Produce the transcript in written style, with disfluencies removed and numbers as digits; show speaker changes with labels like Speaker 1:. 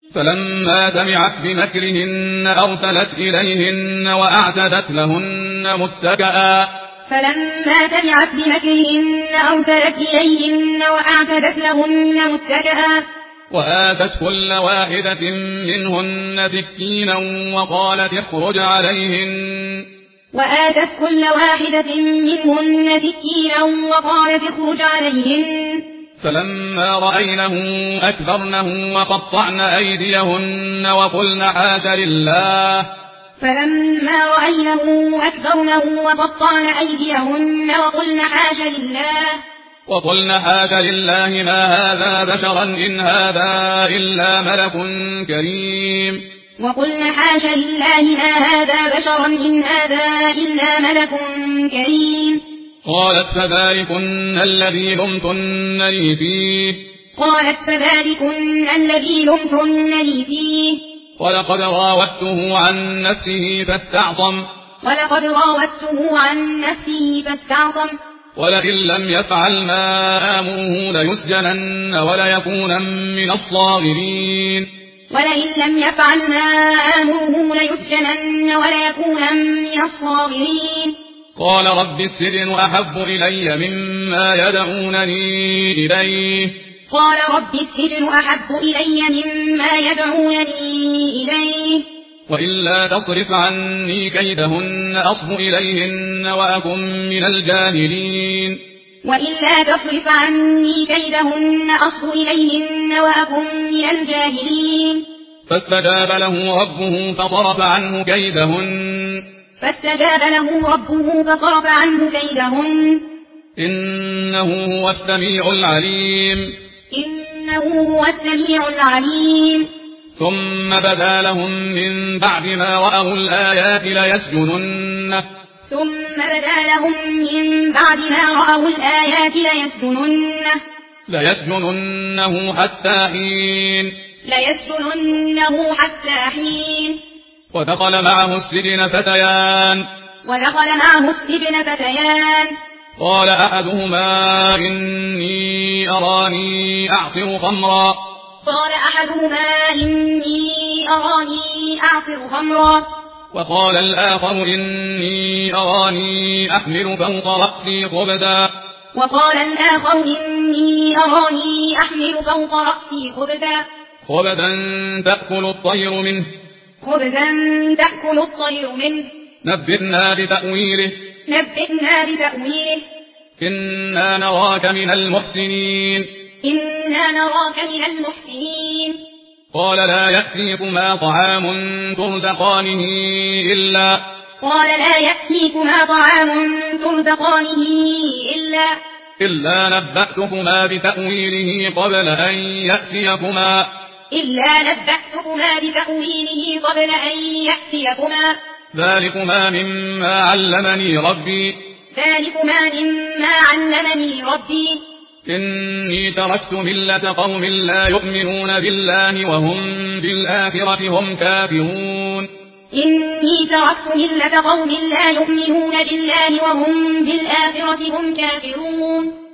Speaker 1: فلما سمعت بمكرهن أرسلت إليهن وأعتدت لهن متكئا وآتت كل واحدة منهن سكينا وقالت اخرج عليهن فلما رأينه أكبرنه وقطعن أيديهن وقلن حاش لله ما هذا بشرا إن هذا إلا ملك كريم قالت فذلكن الذي لمتنني فيه ولقد راودته عن نفسه فاستعصم ولئن لم يفعل ما آمره ليسجنن وليكونن من الصاغرين قال رب السجن أحب إلي مما يدعونني إليه وإلا تصرف عني كيدهن أصب إليهن وأكن من الجاهلين فاستجاب له ربه فصرف عنه كيدهن إنه هو السميع العليم ثم بدا لهم من بعد ما رأوا الآيات ليسجننه حتى حين ودخل معه السجن فتيان قال أحدهما إني أراني أعصر خمرا وقال الآخر إني أراني أحمل فوق رأسي خبزا تأكل الطير منه نبئنا بتأويله إنا نراك من المحسنين قال لا يأتيكما طعام ترزقانه إلا نبأتكما بتأويله قبل أن يأتيكما ذلكما مما علمني ربي إني تركت ملة قوم لا يؤمنون بالله وهم بالآخرة هم كافرون